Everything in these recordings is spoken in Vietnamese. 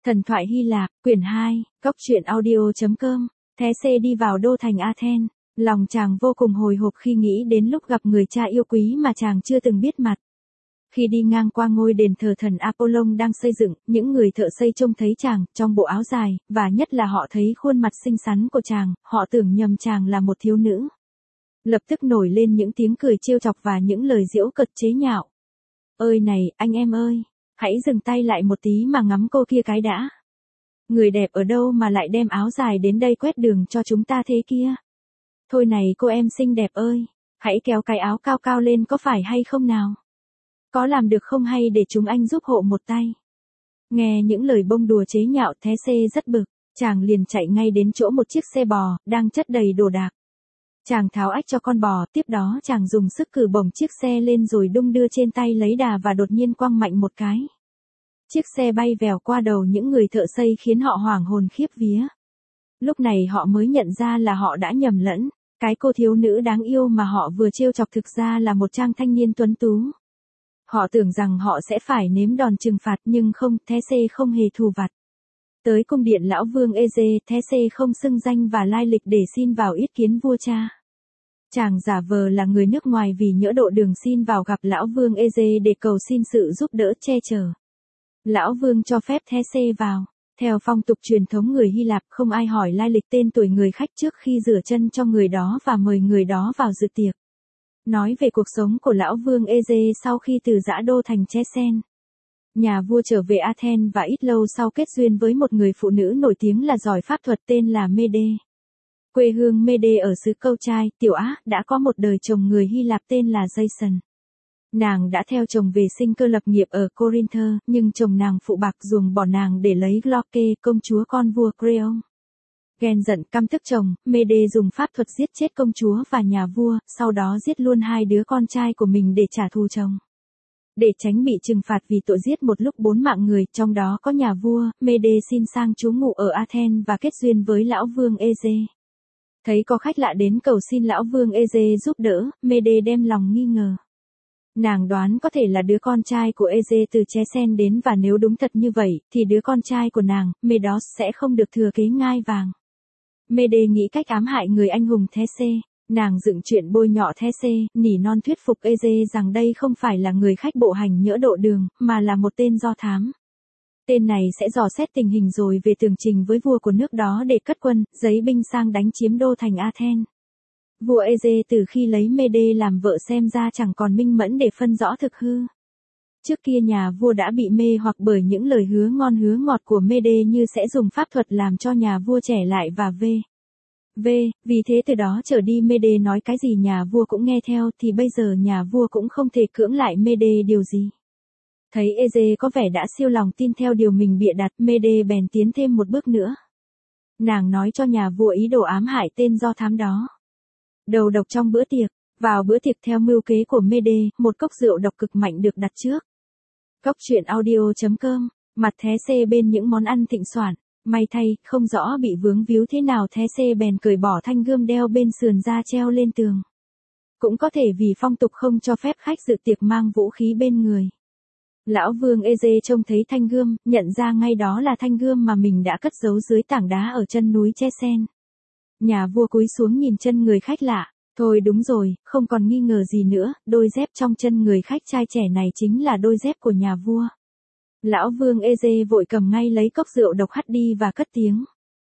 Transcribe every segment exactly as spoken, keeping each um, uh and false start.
Thần thoại Hy Lạp, quyển hai, cốc truyện audio chấm com. Thésê đi vào đô thành Athens, lòng chàng vô cùng hồi hộp khi nghĩ đến lúc gặp người cha yêu quý mà chàng chưa từng biết mặt. Khi đi ngang qua ngôi đền thờ thần Apollon đang xây dựng, những người thợ xây trông thấy chàng trong bộ áo dài, và nhất là họ thấy khuôn mặt xinh xắn của chàng, họ tưởng nhầm chàng là một thiếu nữ. Lập tức nổi lên những tiếng cười trêu chọc và những lời giễu cợt chế nhạo. Ơi này, anh em ơi, hãy dừng tay lại một tí mà ngắm cô kia cái đã. Người đẹp ở đâu mà lại đem áo dài đến đây quét đường cho chúng ta thế kia? Thôi này cô em xinh đẹp ơi, hãy kéo cái áo cao cao lên có phải hay không nào? Có làm được không hay để chúng anh giúp hộ một tay? Nghe những lời bông đùa chế nhạo, Thésê rất bực, chàng liền chạy ngay đến chỗ một chiếc xe bò, đang chất đầy đồ đạc. Chàng tháo ách cho con bò, tiếp đó chàng dùng sức cử bổng chiếc xe lên rồi đung đưa trên tay lấy đà và đột nhiên quăng mạnh một cái. Chiếc xe bay vèo qua đầu những người thợ xây khiến họ hoảng hồn khiếp vía. Lúc này họ mới nhận ra là họ đã nhầm lẫn, cái cô thiếu nữ đáng yêu mà họ vừa trêu chọc thực ra là một chàng thanh niên tuấn tú. Họ tưởng rằng họ sẽ phải nếm đòn trừng phạt nhưng không, Thésê không hề thù vặt. Tới cung điện lão vương Eze, Thésê không xưng danh và lai lịch để xin vào yết kiến vua cha. Chàng giả vờ là người nước ngoài vì nhỡ độ đường xin vào gặp lão vương Eze để cầu xin sự giúp đỡ che chở. Lão vương cho phép Thésê vào. Theo phong tục truyền thống người Hy Lạp, không ai hỏi lai lịch tên tuổi người khách trước khi rửa chân cho người đó và mời người đó vào dự tiệc. Nói về cuộc sống của lão vương Eze sau khi từ giã đô thành Chesen. Nhà vua trở về Athens và ít lâu sau kết duyên với một người phụ nữ nổi tiếng là giỏi pháp thuật tên là Mede. Quê hương Mede ở xứ Câu Trai, Tiểu Á, đã có một đời chồng người Hy Lạp tên là Jason. Nàng đã theo chồng về sinh cơ lập nghiệp ở Corinth, nhưng chồng nàng phụ bạc ruồng bỏ nàng để lấy Glauce, công chúa con vua Creon. Ghen giận căm tức chồng, Mede dùng pháp thuật giết chết công chúa và nhà vua, sau đó giết luôn hai đứa con trai của mình để trả thù chồng. Để tránh bị trừng phạt vì tội giết một lúc bốn mạng người, trong đó có nhà vua, Mede xin sang trú ngụ ở Athens và kết duyên với lão vương Eze. Thấy có khách lạ đến cầu xin lão vương Eze giúp đỡ, Mede đem lòng nghi ngờ. Nàng đoán có thể là đứa con trai của Eze từ Chesen đến và nếu đúng thật như vậy, thì đứa con trai của nàng, Medos, sẽ không được thừa kế ngai vàng. Mede nghĩ cách ám hại người anh hùng Thésê. Nàng dựng chuyện bôi nhọ Thésê, nỉ non thuyết phục Eze rằng đây không phải là người khách bộ hành nhỡ độ đường, mà là một tên do thám. Tên này sẽ dò xét tình hình rồi về tường trình với vua của nước đó để cất quân, giấy binh sang đánh chiếm đô thành Athens. Vua Eze từ khi lấy Mede làm vợ xem ra chẳng còn minh mẫn để phân rõ thực hư. Trước kia nhà vua đã bị mê hoặc bởi những lời hứa ngon hứa ngọt của Mede như sẽ dùng pháp thuật làm cho nhà vua trẻ lại và v. V, vì thế từ đó trở đi Mede nói cái gì nhà vua cũng nghe theo thì bây giờ nhà vua cũng không thể cưỡng lại Mede điều gì. Thấy Eze có vẻ đã siêu lòng tin theo điều mình bịa đặt, Mede bèn tiến thêm một bước nữa. Nàng nói cho nhà vua ý đồ ám hại tên do thám đó. Đầu độc trong bữa tiệc, vào bữa tiệc theo mưu kế của Mede, một cốc rượu độc cực mạnh được đặt trước. Cốc truyện audio chấm com, mặt Thésê bên những món ăn thịnh soạn. May thay, không rõ bị vướng víu thế nào Thésê bèn cởi bỏ thanh gươm đeo bên sườn ra treo lên tường. Cũng có thể vì phong tục không cho phép khách dự tiệc mang vũ khí bên người. Lão vương Eze trông thấy thanh gươm, nhận ra ngay đó là thanh gươm mà mình đã cất giấu dưới tảng đá ở chân núi Chesen. Nhà vua cúi xuống nhìn chân người khách lạ. Thôi đúng rồi, không còn nghi ngờ gì nữa, đôi dép trong chân người khách trai trẻ này chính là đôi dép của nhà vua. Lão vương Eze vội cầm ngay lấy cốc rượu độc hắt đi và cất tiếng.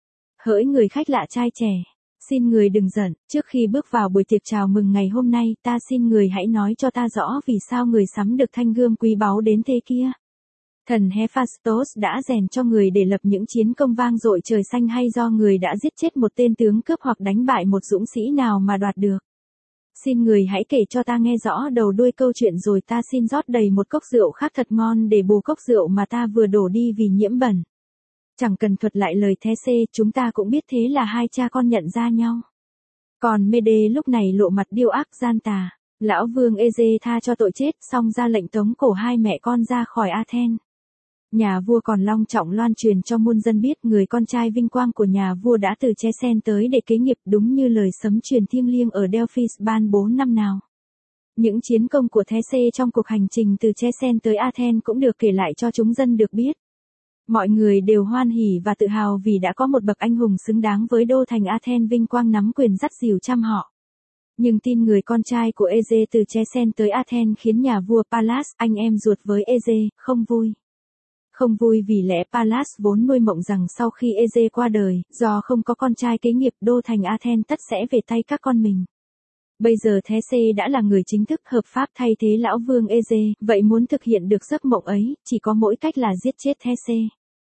Hỡi người khách lạ trai trẻ, xin người đừng giận, trước khi bước vào buổi tiệc chào mừng ngày hôm nay, ta xin người hãy nói cho ta rõ vì sao người sắm được thanh gươm quý báu đến thế kia. Thần Hephaestus đã rèn cho người để lập những chiến công vang dội trời xanh hay do người đã giết chết một tên tướng cướp hoặc đánh bại một dũng sĩ nào mà đoạt được. Xin người hãy kể cho ta nghe rõ đầu đuôi câu chuyện rồi ta xin rót đầy một cốc rượu khác thật ngon để bù cốc rượu mà ta vừa đổ đi vì nhiễm bẩn. Chẳng cần thuật lại lời Thésê, chúng ta cũng biết thế là hai cha con nhận ra nhau. Còn Mede lúc này lộ mặt điêu ác gian tà. Lão vương Eze tha cho tội chết xong ra lệnh tống cổ hai mẹ con ra khỏi Athens. Nhà vua còn long trọng loan truyền cho muôn dân biết người con trai vinh quang của nhà vua đã từ Chesen tới để kế nghiệp đúng như lời sấm truyền thiêng liêng ở Delphis ban bố năm nào. Những chiến công của Thésê trong cuộc hành trình từ Chesen tới Athens cũng được kể lại cho chúng dân được biết. Mọi người đều hoan hỉ và tự hào vì đã có một bậc anh hùng xứng đáng với đô thành Athens vinh quang nắm quyền dắt dìu trăm họ. Nhưng tin người con trai của Eze từ Chesen tới Athens khiến nhà vua Pallas, anh em ruột với Eze, không vui. Không vui vì lẽ Pallas vốn nuôi mộng rằng sau khi Eze qua đời, do không có con trai kế nghiệp đô thành Athens tất sẽ về tay các con mình. Bây giờ These đã là người chính thức hợp pháp thay thế lão vương Eze, vậy muốn thực hiện được giấc mộng ấy, chỉ có mỗi cách là giết chết These.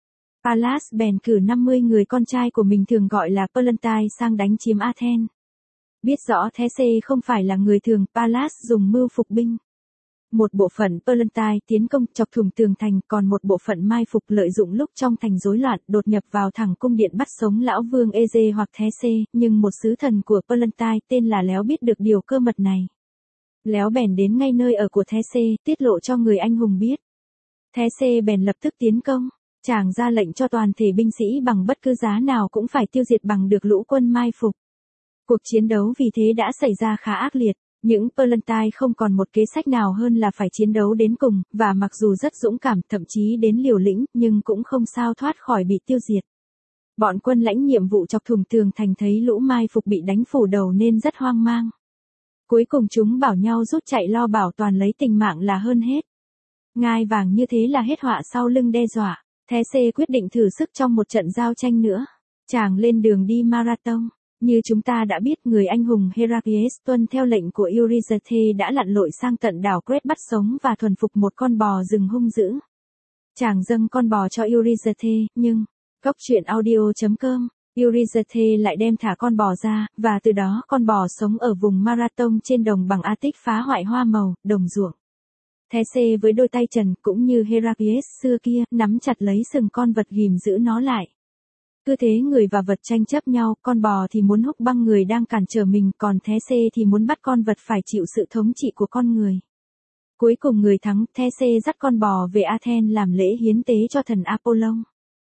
Pallas bèn cử năm mươi người con trai của mình thường gọi là Pallantine sang đánh chiếm Athens. Biết rõ These không phải là người thường, Pallas dùng mưu phục binh. Một bộ phận Pallantine tiến công chọc thủng tường thành, còn một bộ phận mai phục lợi dụng lúc trong thành rối loạn đột nhập vào thẳng cung điện bắt sống lão vương Eze hoặc These, nhưng một sứ thần của Pallantine tên là Léo biết được điều cơ mật này. Léo bèn đến ngay nơi ở của These, tiết lộ cho người anh hùng biết. These bèn lập tức tiến công, chàng ra lệnh cho toàn thể binh sĩ bằng bất cứ giá nào cũng phải tiêu diệt bằng được lũ quân mai phục. Cuộc chiến đấu vì thế đã xảy ra khá ác liệt. Những Pallantine không còn một kế sách nào hơn là phải chiến đấu đến cùng, và mặc dù rất dũng cảm, thậm chí đến liều lĩnh, nhưng cũng không sao thoát khỏi bị tiêu diệt. Bọn quân lãnh nhiệm vụ chọc thủng tường thành thấy lũ mai phục bị đánh phủ đầu nên rất hoang mang. Cuối cùng chúng bảo nhau rút chạy lo bảo toàn lấy tình mạng là hơn hết. Ngai vàng như thế là hết họa sau lưng đe dọa. These quyết định thử sức trong một trận giao tranh nữa. Chàng lên đường đi Marathon. Như chúng ta đã biết, người anh hùng Heraclius tuân theo lệnh của Eurystheus đã lặn lội sang tận đảo Crete bắt sống và thuần phục một con bò rừng hung dữ. Chàng dâng con bò cho Eurystheus, nhưng Cốc truyện audio chấm com, Eurystheus lại đem thả con bò ra, và từ đó con bò sống ở vùng Marathon trên đồng bằng Attic phá hoại hoa màu, đồng ruộng. These với đôi tay trần cũng như Heraclius xưa kia nắm chặt lấy sừng con vật ghìm giữ nó lại. Cứ thế người và vật tranh chấp nhau, con bò thì muốn húc băng người đang cản trở mình, còn These thì muốn bắt con vật phải chịu sự thống trị của con người. Cuối cùng người thắng, These dắt con bò về Athens làm lễ hiến tế cho thần Apollon.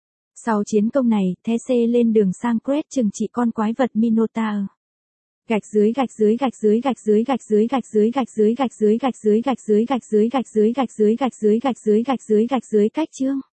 Sau chiến công này, These lên đường sang Crete trừng trị con quái vật Minotaur. Gạch dưới gạch dưới gạch dưới gạch dưới gạch dưới gạch dưới gạch dưới gạch dưới gạch dưới gạch dưới gạch dưới gạch dưới gạch dưới gạch dưới gạch dưới gạch dưới gạch dưới cách chương.